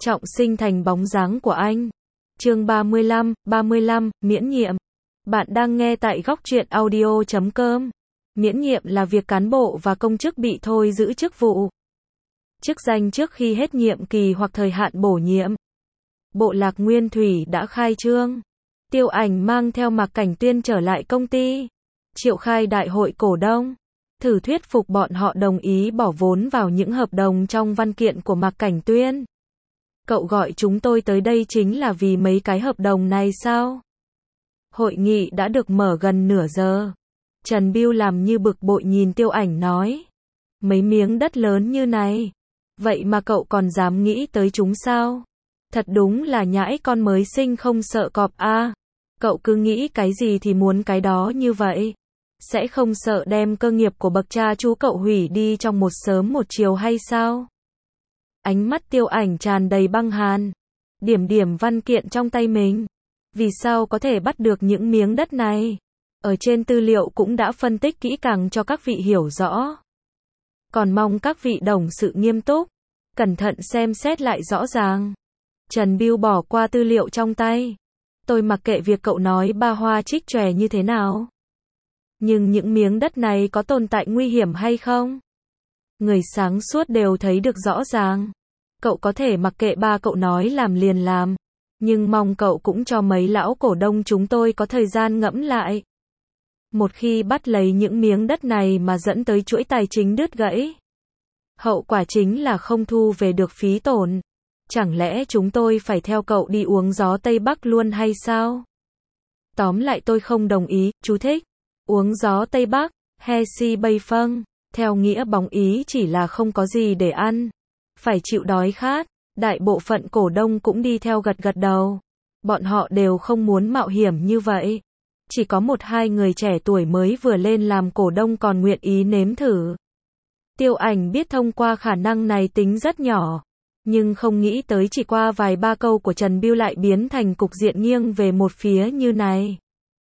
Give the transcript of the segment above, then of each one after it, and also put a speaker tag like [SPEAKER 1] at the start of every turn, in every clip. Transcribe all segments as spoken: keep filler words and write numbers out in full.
[SPEAKER 1] trọng sinh thành bóng dáng của anh. Chương ba mươi lăm, ba mươi lăm, miễn nhiệm. Bạn đang nghe tại góc truyện audio chấm com. Miễn nhiệm là việc cán bộ và công chức bị thôi giữ chức vụ, chức danh trước khi hết nhiệm kỳ hoặc thời hạn bổ nhiệm. Bộ Lạc Nguyên Thủy đã khai trương. Tiêu Ảnh mang theo Mạc Cảnh Tuyên trở lại công ty, triệu khai đại hội cổ đông, thử thuyết phục bọn họ đồng ý bỏ vốn vào những hợp đồng trong văn kiện của Mạc Cảnh Tuyên. Cậu gọi chúng tôi tới đây chính là vì mấy cái hợp đồng này sao? Hội nghị đã được mở gần nửa giờ. Trần Bưu làm như bực bội nhìn Tiêu Ảnh nói. Mấy miếng đất lớn như này, vậy mà cậu còn dám nghĩ tới chúng sao? Thật đúng là nhãi con mới sinh không sợ cọp a. Cậu cứ nghĩ cái gì thì muốn cái đó như vậy. Sẽ không sợ đem cơ nghiệp của bậc cha chú cậu hủy đi trong một sớm một chiều hay sao? Ánh mắt Tiêu Ảnh tràn đầy băng hàn, điểm điểm văn kiện trong tay mình. Vì sao có thể bắt được những miếng đất này? Ở trên tư liệu cũng đã phân tích kỹ càng cho các vị hiểu rõ. Còn mong các vị đồng sự nghiêm túc, cẩn thận xem xét lại rõ ràng. Trần Bưu bỏ qua tư liệu trong tay. Tôi mặc kệ việc cậu nói ba hoa trích chòe như thế nào. Nhưng những miếng đất này có tồn tại nguy hiểm hay không? Người sáng suốt đều thấy được rõ ràng. Cậu có thể mặc kệ ba cậu nói làm liền làm. Nhưng mong cậu cũng cho mấy lão cổ đông chúng tôi có thời gian ngẫm lại. Một khi bắt lấy những miếng đất này mà dẫn tới chuỗi tài chính đứt gãy, hậu quả chính là không thu về được phí tổn. Chẳng lẽ chúng tôi phải theo cậu đi uống gió Tây Bắc luôn hay sao? Tóm lại tôi không đồng ý. Chú thích. Uống gió Tây Bắc, he si bay phâng, theo nghĩa bóng ý chỉ là không có gì để ăn, phải chịu đói khát. Đại bộ phận cổ đông cũng đi theo gật gật đầu. Bọn họ đều không muốn mạo hiểm như vậy. Chỉ có một hai người trẻ tuổi mới vừa lên làm cổ đông còn nguyện ý nếm thử. Tiêu Ảnh biết thông qua khả năng này tính rất nhỏ, nhưng không nghĩ tới chỉ qua vài ba câu của Trần Bưu lại biến thành cục diện nghiêng về một phía như này.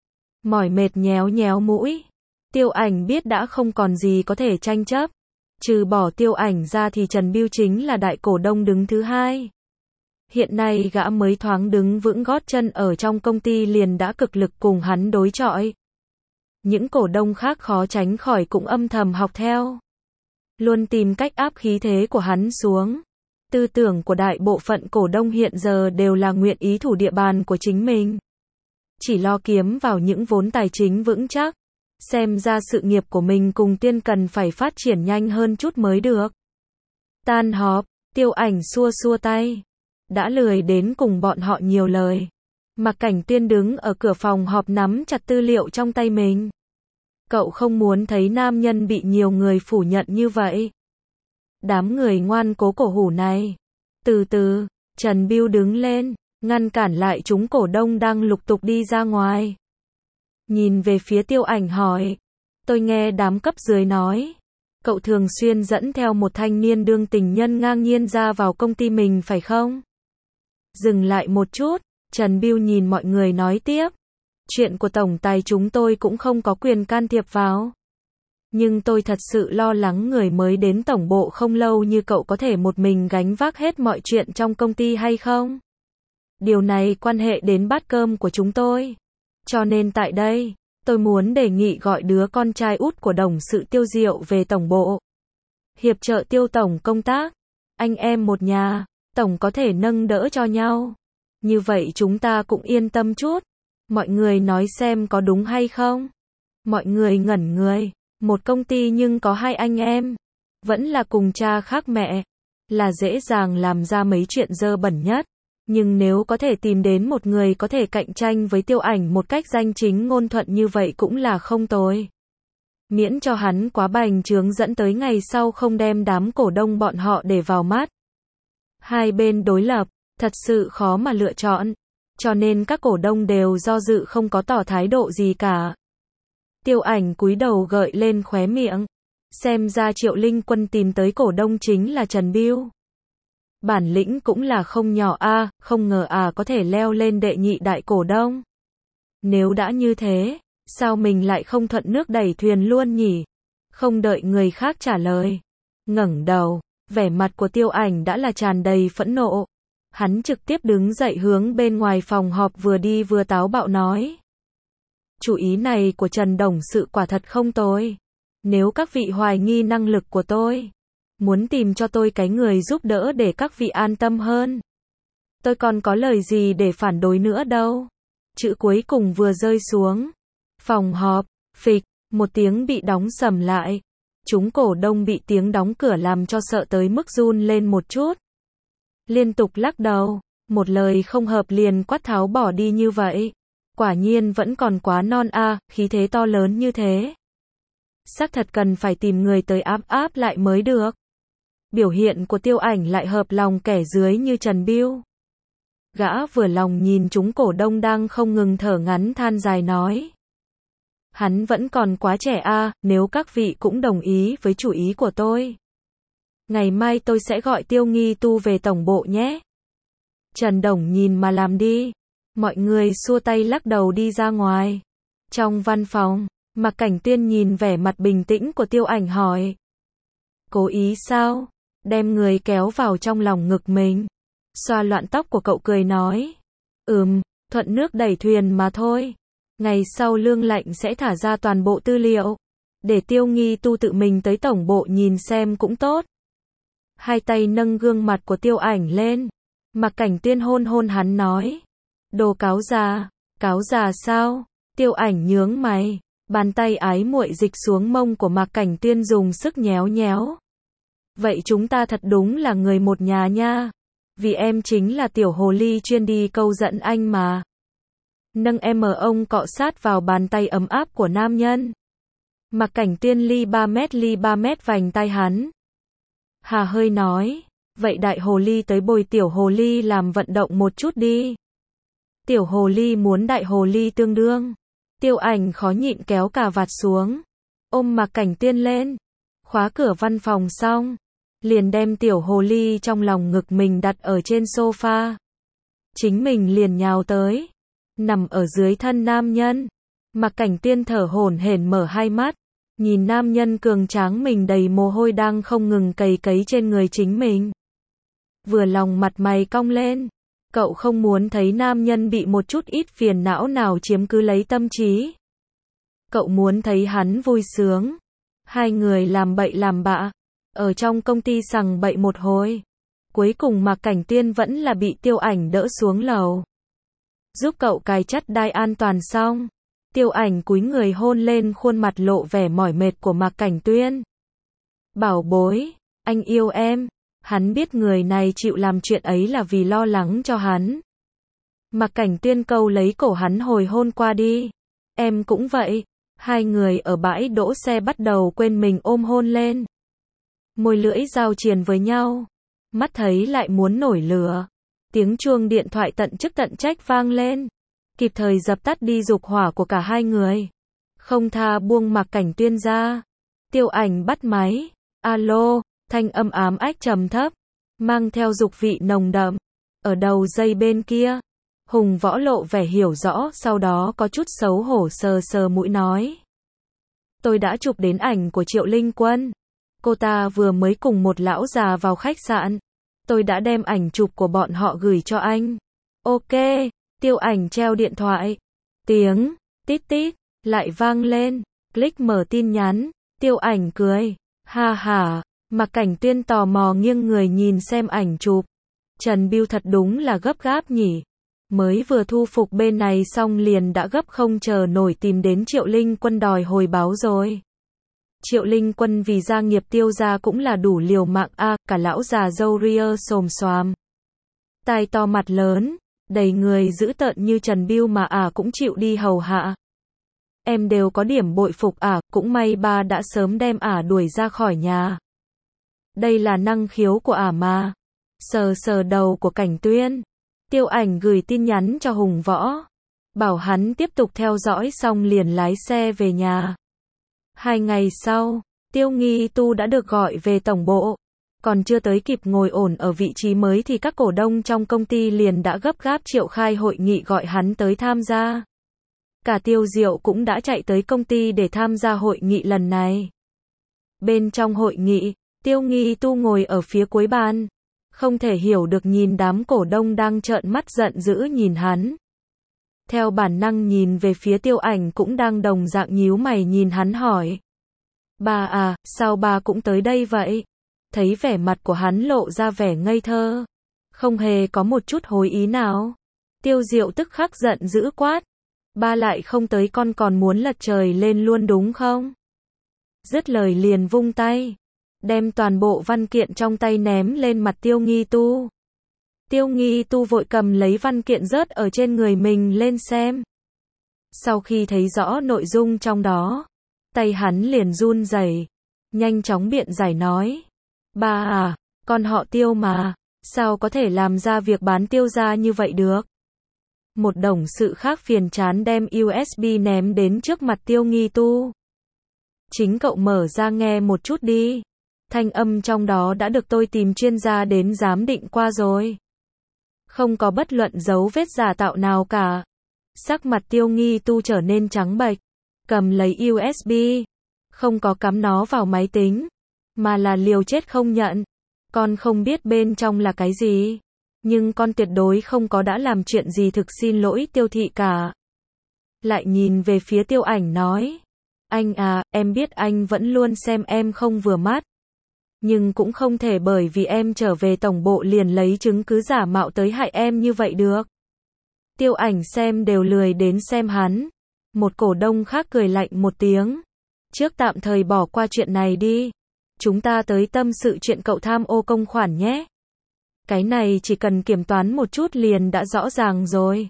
[SPEAKER 1] Mỏi mệt nhéo nhéo mũi. Tiêu Ảnh biết đã không còn gì có thể tranh chấp. Trừ bỏ Tiêu Ảnh ra thì Trần Bưu chính là đại cổ đông đứng thứ hai. Hiện nay gã mới thoáng đứng vững gót chân ở trong công ty liền đã cực lực cùng hắn đối chọi. Những cổ đông khác khó tránh khỏi cũng âm thầm học theo, luôn tìm cách áp khí thế của hắn xuống. Tư tưởng của đại bộ phận cổ đông hiện giờ đều là nguyện ý thủ địa bàn của chính mình, chỉ lo kiếm vào những vốn tài chính vững chắc. Xem ra sự nghiệp của mình cùng Tiên cần phải phát triển nhanh hơn chút mới được. Tan họp, Tiêu Ảnh xua xua tay. Đã lười đến cùng bọn họ nhiều lời. Mạc Cảnh Tuyên đứng ở cửa phòng họp nắm chặt tư liệu trong tay mình. Cậu không muốn thấy nam nhân bị nhiều người phủ nhận như vậy. Đám người ngoan cố cổ hủ này. Từ từ, Trần Bưu đứng lên, ngăn cản lại chúng cổ đông đang lục tục đi ra ngoài. Nhìn về phía Tiêu Ảnh hỏi. Tôi nghe đám cấp dưới nói, cậu thường xuyên dẫn theo một thanh niên đương tình nhân ngang nhiên ra vào công ty mình phải không? Dừng lại một chút, Trần Bưu nhìn mọi người nói tiếp. Chuyện của tổng tài chúng tôi cũng không có quyền can thiệp vào. Nhưng tôi thật sự lo lắng người mới đến tổng bộ không lâu như cậu có thể một mình gánh vác hết mọi chuyện trong công ty hay không? Điều này quan hệ đến bát cơm của chúng tôi. Cho nên tại đây, tôi muốn đề nghị gọi đứa con trai út của đồng sự Tiêu Diệu về tổng bộ. Hiệp trợ Tiêu tổng công tác. Anh em một nhà, tổng có thể nâng đỡ cho nhau. Như vậy chúng ta cũng yên tâm chút. Mọi người nói xem có đúng hay không? Mọi người ngẩn người. Một công ty nhưng có hai anh em. Vẫn là cùng cha khác mẹ. Là dễ dàng làm ra mấy chuyện dơ bẩn nhất. Nhưng nếu có thể tìm đến một người có thể cạnh tranh với Tiêu Ảnh một cách danh chính ngôn thuận như vậy cũng là không tồi. Miễn cho hắn quá bành trướng dẫn tới ngày sau không đem đám cổ đông bọn họ để vào mắt. Hai bên đối lập, thật sự khó mà lựa chọn. Cho nên các cổ đông đều do dự không có tỏ thái độ gì cả. Tiêu Ảnh cúi đầu gợi lên khóe miệng. Xem ra Triệu Linh Quân tìm tới cổ đông chính là Trần Bưu. Bản lĩnh cũng là không nhỏ a, à, không ngờ à có thể leo lên đệ nhị đại cổ đông. Nếu đã như thế, sao mình lại không thuận nước đẩy thuyền luôn nhỉ? Không đợi người khác trả lời, ngẩng đầu, vẻ mặt của Tiêu Ảnh đã là tràn đầy phẫn nộ. Hắn trực tiếp đứng dậy hướng bên ngoài phòng họp vừa đi vừa táo bạo nói. Chủ ý này của Trần Đồng sự quả thật không tồi. Nếu các vị hoài nghi năng lực của tôi, muốn tìm cho tôi cái người giúp đỡ để các vị an tâm hơn, tôi còn có lời gì để phản đối nữa đâu. Chữ cuối cùng vừa rơi xuống. Phòng họp, phịch, một tiếng bị đóng sầm lại. Chúng cổ đông bị tiếng đóng cửa làm cho sợ tới mức run lên một chút. Liên tục lắc đầu, một lời không hợp liền quát tháo bỏ đi như vậy. Quả nhiên vẫn còn quá non a, à, khí thế to lớn như thế. Xác thật cần phải tìm người tới áp áp lại mới được. Biểu hiện của Tiêu Ảnh lại hợp lòng kẻ dưới như Trần Biêu. Gã vừa lòng nhìn chúng cổ đông đang không ngừng thở ngắn than dài nói. Hắn vẫn còn quá trẻ a, à, nếu các vị cũng đồng ý với chủ ý của tôi, ngày mai tôi sẽ gọi Tiêu Nghi Tu về tổng bộ nhé. Trần Đồng nhìn mà làm đi. Mọi người xua tay lắc đầu đi ra ngoài. Trong văn phòng, Mạc Cảnh Tiên nhìn vẻ mặt bình tĩnh của Tiêu Ảnh hỏi. Cố ý sao? Đem người kéo vào trong lòng ngực mình. Xoa loạn tóc của cậu cười nói. Ừm, thuận nước đẩy thuyền mà thôi. Ngày sau Lương Lạnh sẽ thả ra toàn bộ tư liệu. Để Tiêu Nghi Tu tự mình tới tổng bộ nhìn xem cũng tốt. Hai tay nâng gương mặt của Tiêu Ảnh lên. Mạc Cảnh Tiên hôn hôn hắn nói. Đồ cáo già, cáo già sao? Tiêu Ảnh nhướng mày. Bàn tay ái muội dịch xuống mông của Mạc Cảnh Tiên dùng sức nhéo nhéo. Vậy chúng ta thật đúng là người một nhà nha. Vì em chính là tiểu hồ ly chuyên đi câu dẫn anh mà. Nâng em ở ông cọ sát vào bàn tay ấm áp của nam nhân. Mạc Cảnh Tiên ly ba mét ly ba mét vành tay hắn. Hà hơi nói. Vậy đại hồ ly tới bồi tiểu hồ ly làm vận động một chút đi. Tiểu hồ ly muốn đại hồ ly tương đương. Tiêu Ảnh khó nhịn kéo cà vạt xuống. Ôm Mạc Cảnh Tiên lên. Khóa cửa văn phòng xong. Liền đem tiểu hồ ly trong lòng ngực mình đặt ở trên sofa. Chính mình liền nhào tới. Nằm ở dưới thân nam nhân. Mạc Cảnh Tiên thở hổn hển mở hai mắt. Nhìn nam nhân cường tráng mình đầy mồ hôi đang không ngừng cày cấy trên người chính mình. Vừa lòng mặt mày cong lên. Cậu không muốn thấy nam nhân bị một chút ít phiền não nào chiếm cứ lấy tâm trí. Cậu muốn thấy hắn vui sướng. Hai người làm bậy làm bạ. Ở trong công ty sằng bậy một hồi. Cuối cùng Mạc Cảnh Tiên vẫn là bị Tiêu Ảnh đỡ xuống lầu. Giúp cậu cài chắt đai an toàn xong. Tiêu Ảnh cúi người hôn lên khuôn mặt lộ vẻ mỏi mệt của Mạc Cảnh Tuyên. Bảo bối, anh yêu em. Hắn biết người này chịu làm chuyện ấy là vì lo lắng cho hắn. Mạc Cảnh Tuyên câu lấy cổ hắn hồi hôn qua đi. Em cũng vậy. Hai người ở bãi đỗ xe bắt đầu quên mình ôm hôn lên. Môi lưỡi giao triền với nhau. Mắt thấy lại muốn nổi lửa. Tiếng chuông điện thoại tận chức tận trách vang lên. Kịp thời dập tắt đi dục hỏa của cả hai người. Không tha buông Mạc Cảnh Tuyên ra. Tiêu Ảnh bắt máy. Alo, thanh âm ám ách trầm thấp. Mang theo dục vị nồng đậm. Ở đầu dây bên kia. Hùng Võ lộ vẻ hiểu rõ, sau đó có chút xấu hổ sờ sờ mũi nói. Tôi đã chụp đến ảnh của Triệu Linh Quân. Cô ta vừa mới cùng một lão già vào khách sạn. Tôi đã đem ảnh chụp của bọn họ gửi cho anh. Ok, Tiêu Ảnh treo điện thoại. Tiếng, tít tít, lại vang lên. Click mở tin nhắn. Tiêu Ảnh cười. Ha ha, Mạc Cảnh Tuyên tò mò nghiêng người nhìn xem ảnh chụp. Trần Biêu thật đúng là gấp gáp nhỉ. Mới vừa thu phục bên này xong liền đã gấp không chờ nổi tìm đến Triệu Linh Quân đòi hồi báo rồi. Triệu Linh Quân vì gia nghiệp Tiêu gia cũng là đủ liều mạng a, à, cả lão già râu ria xồm xoàm. Tai to mặt lớn, đầy người dữ tợn như Trần Biêu mà ả à cũng chịu đi hầu hạ. Em đều có điểm bội phục ả, à, cũng may ba đã sớm đem ả à đuổi ra khỏi nhà. Đây là năng khiếu của ả à mà. Sờ sờ đầu của Cảnh Tuyên. Tiêu Ảnh gửi tin nhắn cho Hùng Võ. Bảo hắn tiếp tục theo dõi xong liền lái xe về nhà. Hai ngày sau, Tiêu Nghi Tu đã được gọi về tổng bộ. Còn chưa tới kịp ngồi ổn ở vị trí mới thì các cổ đông trong công ty liền đã gấp gáp triệu khai hội nghị gọi hắn tới tham gia. Cả Tiêu Diệu cũng đã chạy tới công ty để tham gia hội nghị lần này. Bên trong hội nghị, Tiêu Nghi Tu ngồi ở phía cuối bàn. Không thể hiểu được nhìn đám cổ đông đang trợn mắt giận dữ nhìn hắn. Theo bản năng nhìn về phía Tiêu Ảnh cũng đang đồng dạng nhíu mày nhìn hắn hỏi. Ba à, sao ba cũng tới đây vậy? Thấy vẻ mặt của hắn lộ ra vẻ ngây thơ. Không hề có một chút hối ý nào. Tiêu Diệu tức khắc giận dữ quát. Ba lại không tới con còn muốn lật trời lên luôn đúng không? Dứt lời liền vung tay. Đem toàn bộ văn kiện trong tay ném lên mặt Tiêu Nghi Tu. Tiêu Nghi Tu vội cầm lấy văn kiện rớt ở trên người mình lên xem. Sau khi thấy rõ nội dung trong đó, tay hắn liền run rẩy, nhanh chóng biện giải nói. Ba à, con họ Tiêu mà, sao có thể làm ra việc bán Tiêu gia như vậy được? Một đồng sự khác phiền chán đem u ét bê ném đến trước mặt Tiêu Nghi Tu. Chính cậu mở ra nghe một chút đi. Thanh âm trong đó đã được tôi tìm chuyên gia đến giám định qua rồi. Không có bất luận dấu vết giả tạo nào cả. Sắc mặt Tiêu Nghi Tu trở nên trắng bệch, cầm lấy u ét bê, không có cắm nó vào máy tính, mà là liều chết không nhận. Con không biết bên trong là cái gì, nhưng con tuyệt đối không có đã làm chuyện gì thực xin lỗi Tiêu thị cả. Lại nhìn về phía Tiêu Ảnh nói, anh à, em biết anh vẫn luôn xem em không vừa mắt, nhưng cũng không thể bởi vì em trở về tổng bộ liền lấy chứng cứ giả mạo tới hại em như vậy được. Tiêu Ảnh xem đều lười đến xem hắn. Một cổ đông khác cười lạnh một tiếng. Trước tạm thời bỏ qua chuyện này đi. Chúng ta tới tâm sự chuyện cậu tham ô công khoản nhé. Cái này chỉ cần kiểm toán một chút liền đã rõ ràng rồi.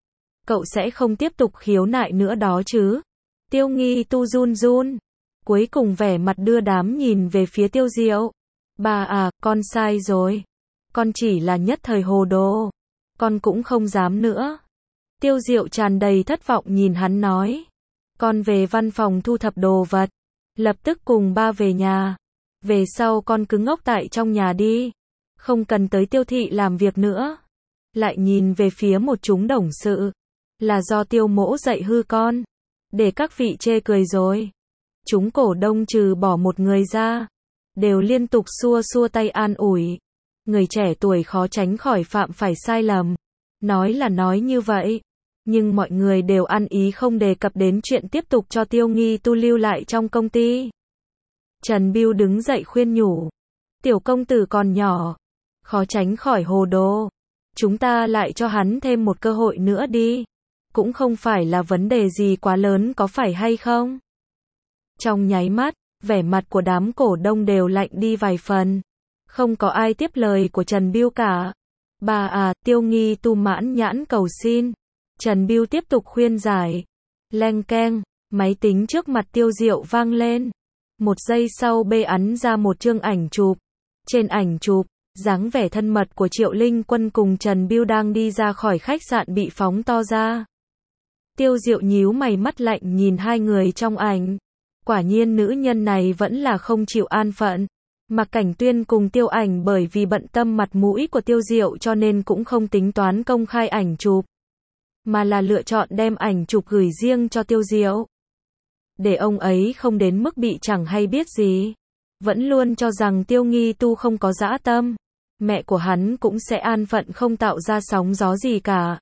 [SPEAKER 1] Cậu sẽ không tiếp tục khiếu nại nữa đó chứ? Tiêu Nghi Tu run run. Cuối cùng vẻ mặt đưa đám nhìn về phía Tiêu Diệu. Bà à, con sai rồi. Con chỉ là nhất thời hồ đồ. Con cũng không dám nữa. Tiêu Diệu tràn đầy thất vọng nhìn hắn nói. Con về văn phòng thu thập đồ vật. Lập tức cùng ba về nhà. Về sau con cứ ngốc tại trong nhà đi. Không cần tới Tiêu thị làm việc nữa. Lại nhìn về phía một chúng đồng sự. Là do Tiêu mỗ dạy hư con. Để các vị chê cười rồi. Chúng cổ đông trừ bỏ một người ra. Đều liên tục xua xua tay an ủi. Người trẻ tuổi khó tránh khỏi phạm phải sai lầm. Nói là nói như vậy. Nhưng mọi người đều ăn ý không đề cập đến chuyện tiếp tục cho Tiêu Nghi Tu lưu lại trong công ty. Trần Bưu đứng dậy khuyên nhủ. Tiểu công tử còn nhỏ. Khó tránh khỏi hồ đồ. Chúng ta lại cho hắn thêm một cơ hội nữa đi. Cũng không phải là vấn đề gì quá lớn có phải hay không? Trong nháy mắt, vẻ mặt của đám cổ đông đều lạnh đi vài phần. Không có ai tiếp lời của Trần Bưu cả. Bà à, Tiêu Nghi Tu mãn nhãn cầu xin. Trần Bưu tiếp tục khuyên giải. Leng keng, máy tính trước mặt Tiêu Diệu vang lên. Một giây sau bê ấn ra một chương ảnh chụp. Trên ảnh chụp, dáng vẻ thân mật của Triệu Linh Quân cùng Trần Bưu đang đi ra khỏi khách sạn bị phóng to ra. Tiêu Diệu nhíu mày mắt lạnh nhìn hai người trong ảnh. Quả nhiên nữ nhân này vẫn là không chịu an phận. Mạc Cảnh Tuyên cùng Tiêu Ảnh bởi vì bận tâm mặt mũi của Tiêu Diệu cho nên cũng không tính toán công khai ảnh chụp, mà là lựa chọn đem ảnh chụp gửi riêng cho Tiêu Diệu. Để ông ấy không đến mức bị chẳng hay biết gì. Vẫn luôn cho rằng Tiêu Nghi Tu không có dã tâm. Mẹ của hắn cũng sẽ an phận không tạo ra sóng gió gì cả.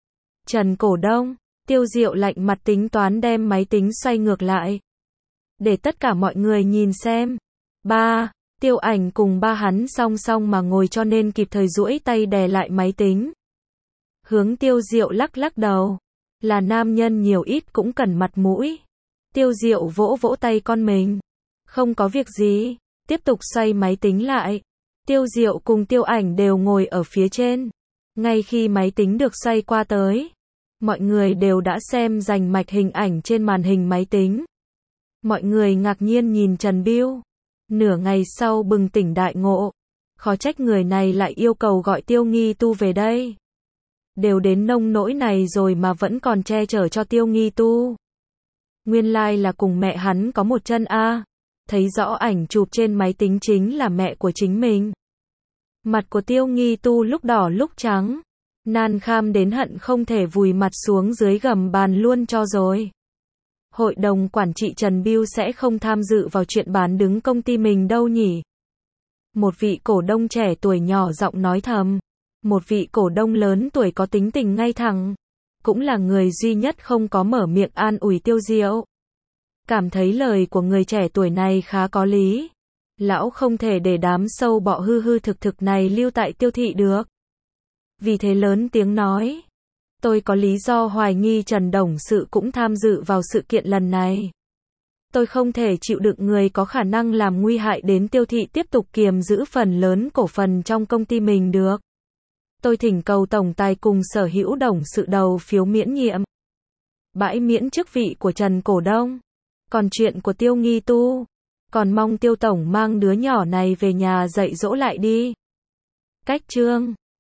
[SPEAKER 1] Trần cổ đông, Tiêu Diệu lạnh mặt tính toán đem máy tính xoay ngược lại. Để tất cả mọi người nhìn xem. Ba, Tiêu Ảnh cùng ba hắn song song mà ngồi cho nên kịp thời duỗi tay đè lại máy tính. Hướng Tiêu Diệu lắc lắc đầu. Là nam nhân nhiều ít cũng cần mặt mũi. Tiêu Diệu vỗ vỗ tay con mình. Không có việc gì. Tiếp tục xoay máy tính lại. Tiêu Diệu cùng Tiêu Ảnh đều ngồi ở phía trên. Ngay khi máy tính được xoay qua tới, mọi người đều đã xem rành mạch hình ảnh trên màn hình máy tính. Mọi người ngạc nhiên nhìn Trần Bưu. Nửa ngày sau bừng tỉnh đại ngộ. Khó trách người này lại yêu cầu gọi Tiêu Nghi Tu về đây. Đều đến nông nỗi này rồi mà vẫn còn che chở cho Tiêu Nghi Tu. Nguyên lai là cùng mẹ hắn có một chân a. Thấy rõ ảnh chụp trên máy tính chính là mẹ của chính mình. Mặt của Tiêu Nghi Tu lúc đỏ lúc trắng. Nan kham đến hận không thể vùi mặt xuống dưới gầm bàn luôn cho rồi. Hội đồng quản trị Trần Bưu sẽ không tham dự vào chuyện bán đứng công ty mình đâu nhỉ? Một vị cổ đông trẻ tuổi nhỏ giọng nói thầm. Một vị cổ đông lớn tuổi có tính tình ngay thẳng. Cũng là người duy nhất không có mở miệng an ủi Tiêu Diệu. Cảm thấy lời của người trẻ tuổi này khá có lý. Lão không thể để đám sâu bọ hư hư thực thực này lưu tại Tiêu thị được. Vì thế lớn tiếng nói. Tôi có lý do hoài nghi Trần Đồng Sự cũng tham dự vào sự kiện lần này. Tôi không thể chịu đựng người có khả năng làm nguy hại đến Tiêu thị tiếp tục kiềm giữ phần lớn cổ phần trong công ty mình được. Tôi thỉnh cầu tổng tài cùng sở hữu Đồng Sự đầu phiếu miễn nhiệm. Bãi miễn chức vị của Trần cổ đông. Còn chuyện của Tiêu Nghi Tu, còn mong Tiêu tổng mang đứa nhỏ này về nhà dạy dỗ lại đi. Cách chương